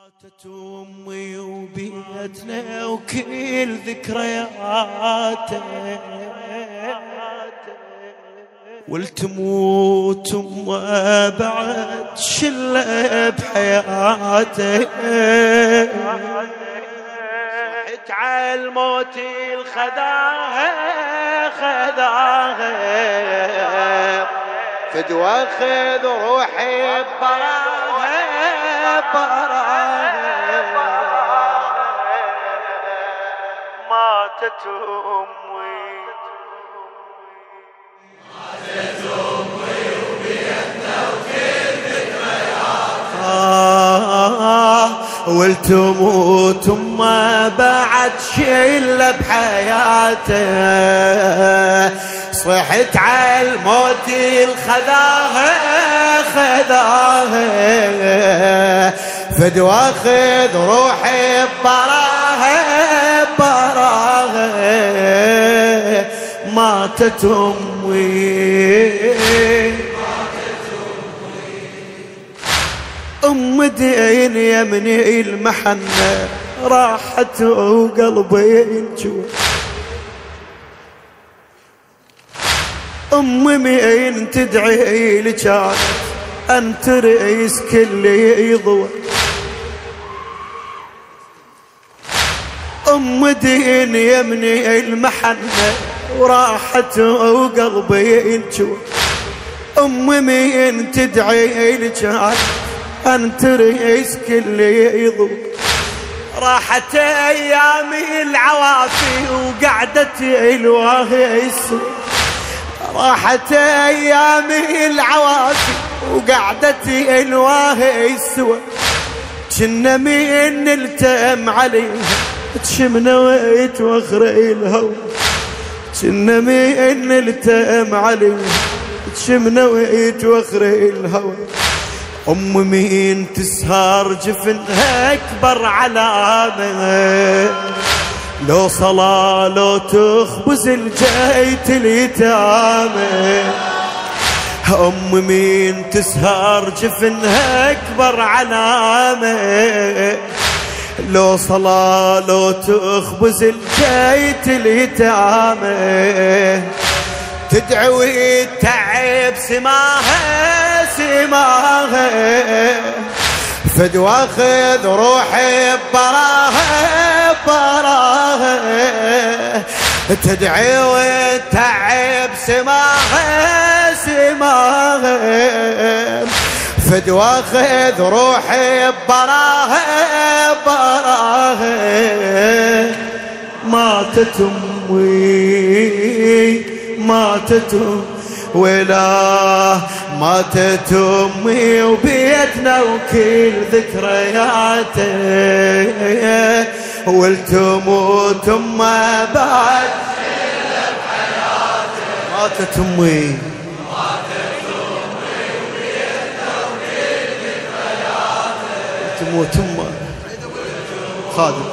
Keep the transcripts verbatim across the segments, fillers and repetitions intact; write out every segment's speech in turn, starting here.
ماتت أمي وبيتنا وكل ذكرياته، والتموت وما بعد شلة بحياته. صحت على الموت الخذاها خذاها، فدوى خذ روحي براها براها. ماتت أمي ماتت أمي وبيتنا وكل ذكرياتها، والتموت ما بعد شيلة بحياته. صحت على الموت الخذاها خذاها، فدوى خذ روحي براها براها. ماتت أمي أم دين يمني المحنة، راحت وقلبي ينجوى. أم مين تدعي لي كانت أنت رئيس كل يضوى. أم دين يمني المحنة، وراحت وقلبي ينجوى. أم مين تدعي لي كانت أنت رئيس كل يضوى. راحت أيامي العوافي وقعدتي الواهي السوى. راحت أيامي العوافي وقعدتي الواهي السوى. كنا مين نلتم عليها تشمنا ويتوخري الهوى. كنا مين نلتم عليها تشمنا ويتوخري الهوى. أم مين تسهر جفنها أكبر علامة، لو صلاة لو تخبز الجيت اليتامى. أم مين تسهر جفنها أكبر علامة، لو صلاة لو تخبز الجيت اليتامى. تدعي وتعب سماها سماها، فدوى خذ روحي براها براها. تدعي وتعب سماها سماها، فدوى خذ روحي براها براها. ماتت أمي ماتت ولا ماتت أمي وبيتنا وكل ذكرياته، والتموت ما بعد شيلة بحياته. ماتت أمي ماتت أمي وبيتنا وكل ذكرياته، والتموت ما خادم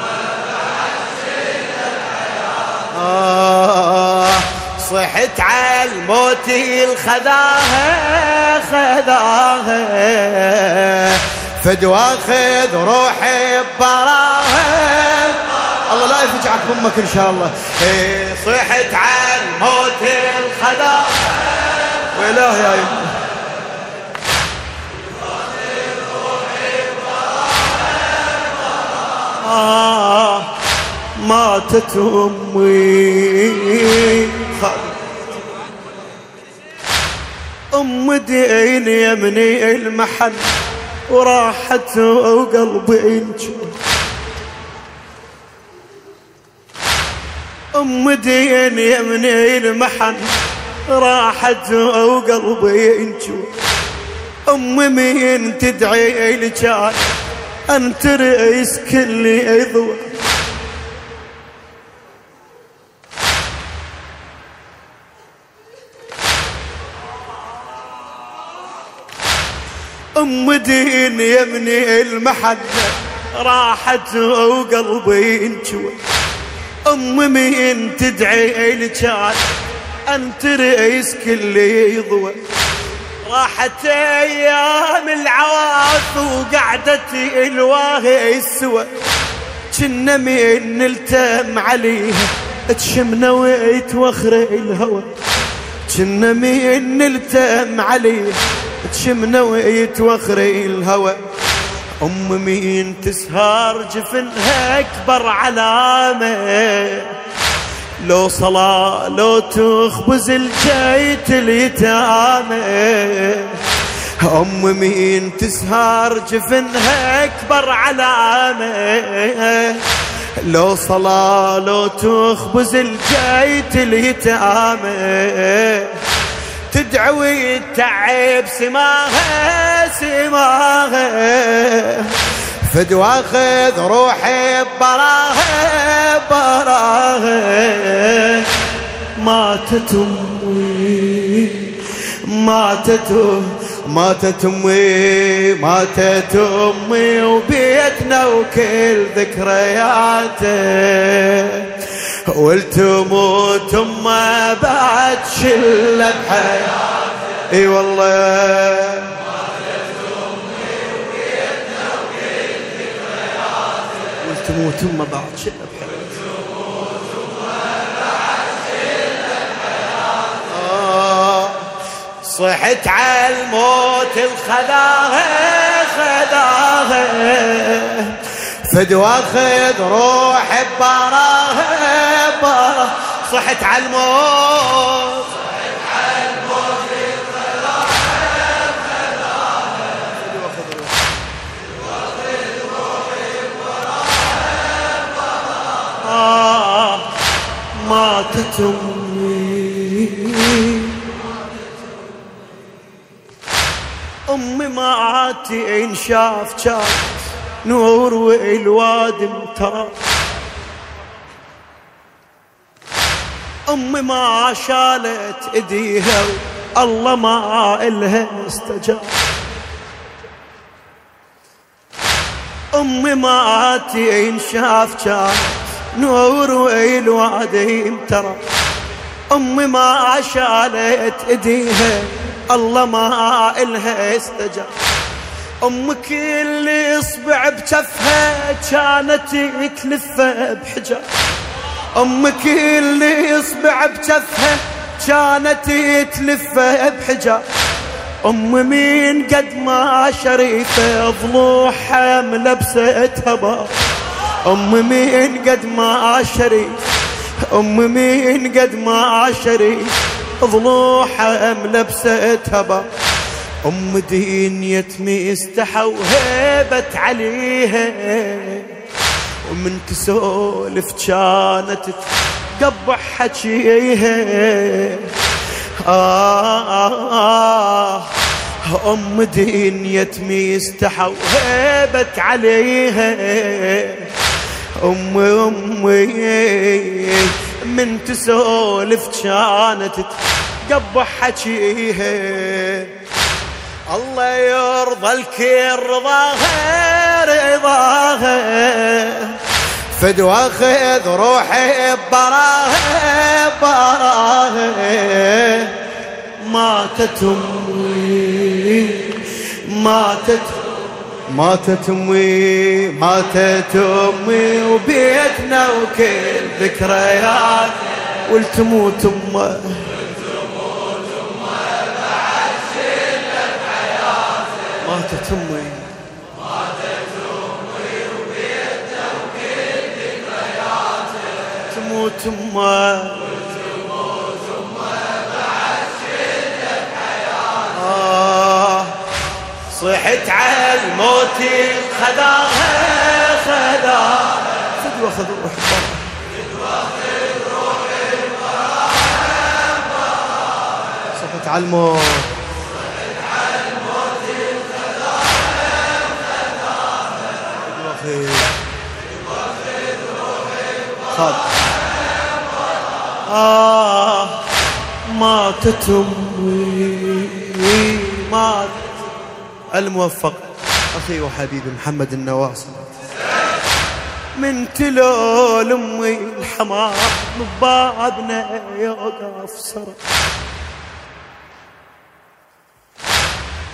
آه. صحت على الموت الخذاها خذاها، فدوى خذ روحي براها. الله لا يفجعك بامك ان شاء الله. صحت على الموت الخذاها وإله يا يمه. آه ماتت أمي أم دين يمني المحن، وراحت وقلبي ينجوى. أم دين يمني المحن، راحت وقلبي ينجوى. أم مين تدعي لي كان أنت رئيس كل يضوى. أم دين يمني المحنة، راحت وقلبي ينجوى. أم مين تدعي لي كان أنت رئيس كل يضوى. راحت ايام العواف وقعدتي الواهي السوى كنا من نلتم عليها تشمنا ويتوخر الهوى كنا من نلتم عليها تشمنا ويتوخر الهوى أم مين تسهر جفنها أكبر علامة لو صلاة لو تخبز الجيت اليتامى أم مين تسهر جفنها أكبر علامة لو صلاة لو تخبز الجيت اليتامى تدعوي التعب سماها سماها فدوى خذ روحي براها براها ماتت أمي ماتت ماتت أمي ماتت أمي وبيتنا وكل ذكرياته والتموت أمه بعد شلة بحياته اي والله تموت أمه بعد شلة بحياته صحت على الموت الخداها خداها فدوى خذ روح براها براها صحت على الموت صحت على الموت الخداها خداها فدوى خذ روحي براها ماتت أمي أمي ماتي إن شاف شاف نور والوادم ترى أمي ما شالت إيديها الله ما إلها استجاب أمي ماتي إن شاف شاف نور والوادم ترى أمي ما شالت إيديها الله ما إلها استجاب أم كل إصبع بجفها كانت تلفها بحجاب أم كل إصبع بجفها كانت تلفها بحجاب أم مين قد ما شريفة ضلوحها ملبسة هباب أم مين قد ما شريف أم مين قد ما شريف ضلوحها ملبسة هباب أم دين يتمي استحى وهبت عليها ومن تسولف كانت تقبح حكيها آه آه أم دين يتمي استحى وهبت عليها أم أمي من تسولف كانت تقبح حكيها الله يرضى الكل رضاها رضاها فدوى خذ روحي براها براها ماتت أمي ماتت ماتت أمي ماتت أمي وبيتنا وكل ذكريات والتموت أمه ماتت أمي ماتت أمي وبيتنا وكل ذكرياته تموت أمه وتموت أمه بعد شدة حياته آه صحت على الموت خداها خداها فدوى خذ روح فدوى خذ روح صحت على الموت خد آه ماتت أمي مات الموفق أخي وحبيبي محمد النواصي من تلول أمي الحمام ببابنا يوقف سرى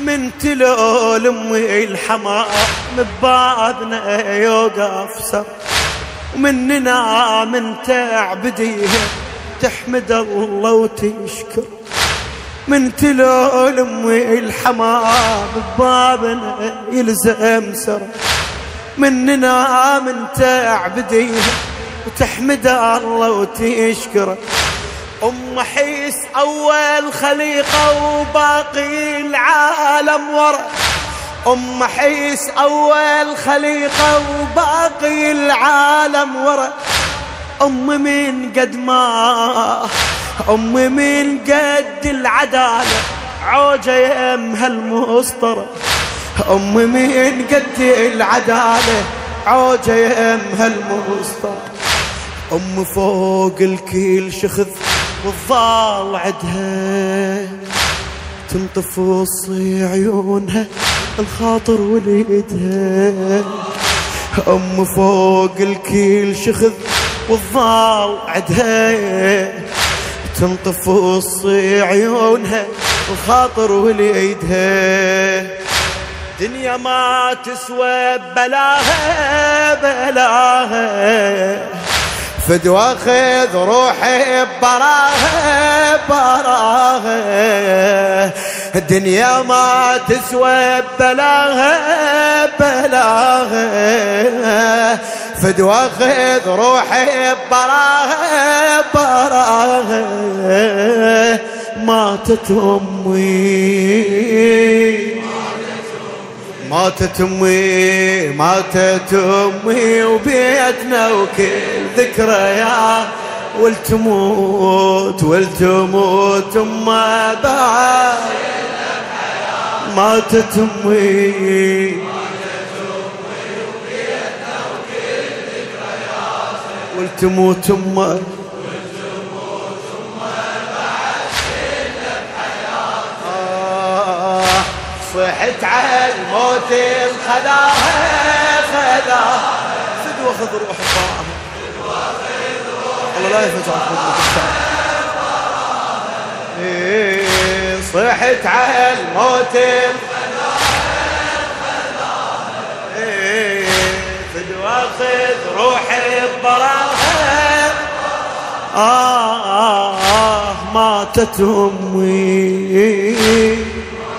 من تلول امي الحمام ببابنا يوقف سر، ومننا من تعبديها تحمد الله وتشكر. من تلول امي الحمام ببابنا يلزم سر، مننا من تعبديها وتحمد الله وتشكر. أم حيس أول خليقة وباقي العالم ورا، أم حيس أول خليقة وباقي العالم ورا. أم من قد ما أم من قد العدالة عوجة يمها المسطرة، أم من قد العدالة عوجة يمها المسطرة. أم فوق الكل شخذ والظال عدها تنطفص عيونها الخاطر وليدها. أم فوق الكل شخذ والظال عدها تنطفص عيونها الخاطر وليدها. دنيا ما تسوى بلاها بلاها، فدوى خذ روحي براها براها. الدنيا ما تسوى بلاها بلاها، فدوى خذ روحي براها براها. ماتت أمي ماتت أمي ماتت أمي وبيتنا وكل ذكريات، والتموت والتموت أما بعد. ماتت أمي والتموت أما صحت على الموت الخداها خداها. فدوى خذ روح الطاعة الله لا يفجعكم إيه. صحت على الموت إيه. فدوى خذ روح الطاعة. آه آه آه ماتت أمي.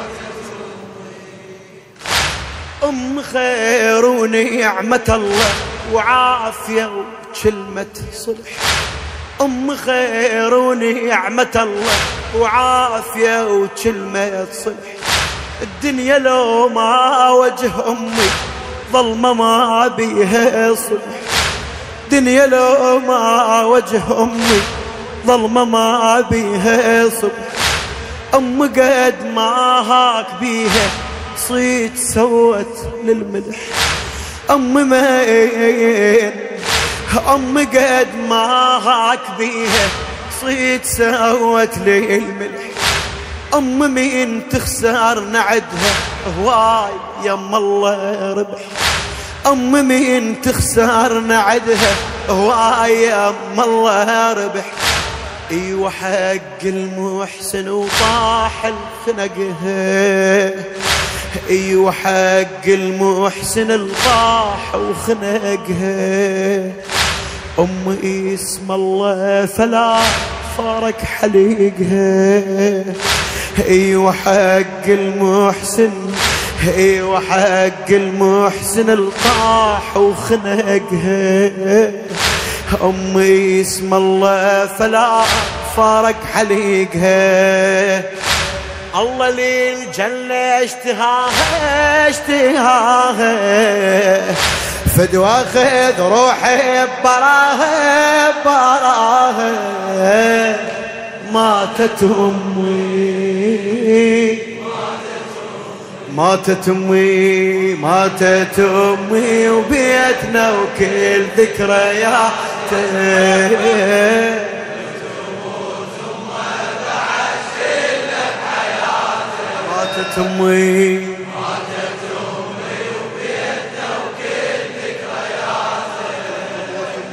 أم خير ونعمة الله وعافية وكلمة صلح، أم خير ونعمة الله وعافية وكلمة صلح. الدنيا لو ما وجه أمي ظلمة ما بيها صلح، الدنيا لو ما وجه أمي ظلمة ما بيها صلح. أم قد ما هاك بيها صيت سوت للملح، أم مين أم قد ما هاك بيها صيت سوت للملح. أم مين تخسر نعدها هواي يم الله ربح، أم مين تخسر نعدها هواي يم الله ربح. ايوه حق المحسن وطاح الخنقها، ايوه حق المحسن الطاح وخنقها. ام اسم الله فلا فارق حليقها، ايوه حق المحسن ايوه حق المحسن الطاح وخنقها. ام اسم الله فلا فارق حليقها. الله للجنة اشتهاها اشتهاها، فدوى خذ روحي براها براها. ماتت أمي ماتت أمي ماتت أمي وبيتنا وكل ذكرياته. ماتت أمي ماتت أمي وبيتنا وكل ذكرياته. ثم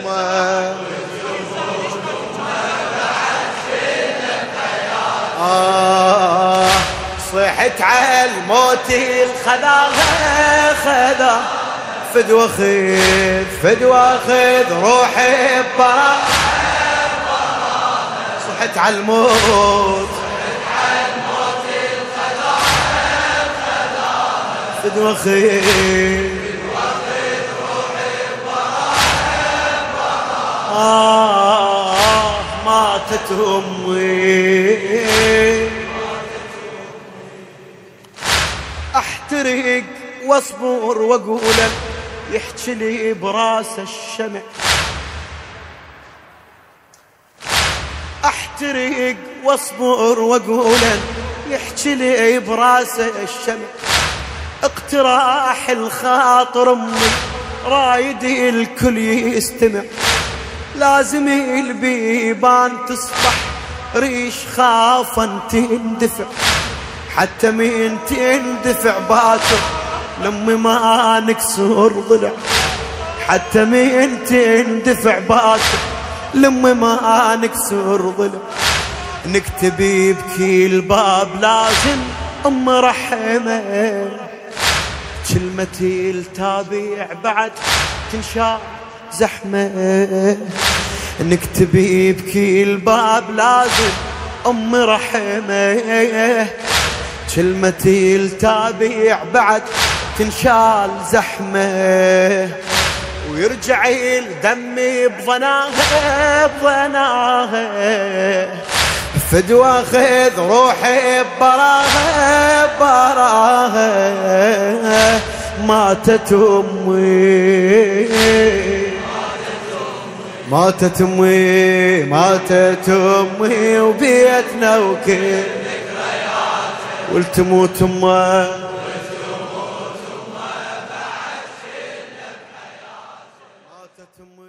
آه صحت على الموت الخذاها خذا فدوى خذ فدوى خذ روحي براها صحت على الموت فدوى خذ آه ماتت أمي أحترق واصبر واقول يحكي لي براس الشمع أحترق واصبر واقول يحكي لي براس الشمع اقتراح الخاطر أمي رايدي الكل يستمع لازم البيبان تصبح ريش خافا تندفع حتى مين تندفع باكر لما ما نكسر ضلع حتى مين تندفع باكر لما ما نكسر ضلع نكتب يبكي الباب لازم أم رحمة كلمتي التابع بعد تنشال زحمة نكتب يبكي الباب لازم أم رحمة كلمتي التابع بعد تنشال زحمة ويرجع الدم بظناها بظناها فدوى خذ روحي براها براها ماتت أمي ماتت أمي ماتت أمي وبيتنا وكل والتموت أمه ماتت أمي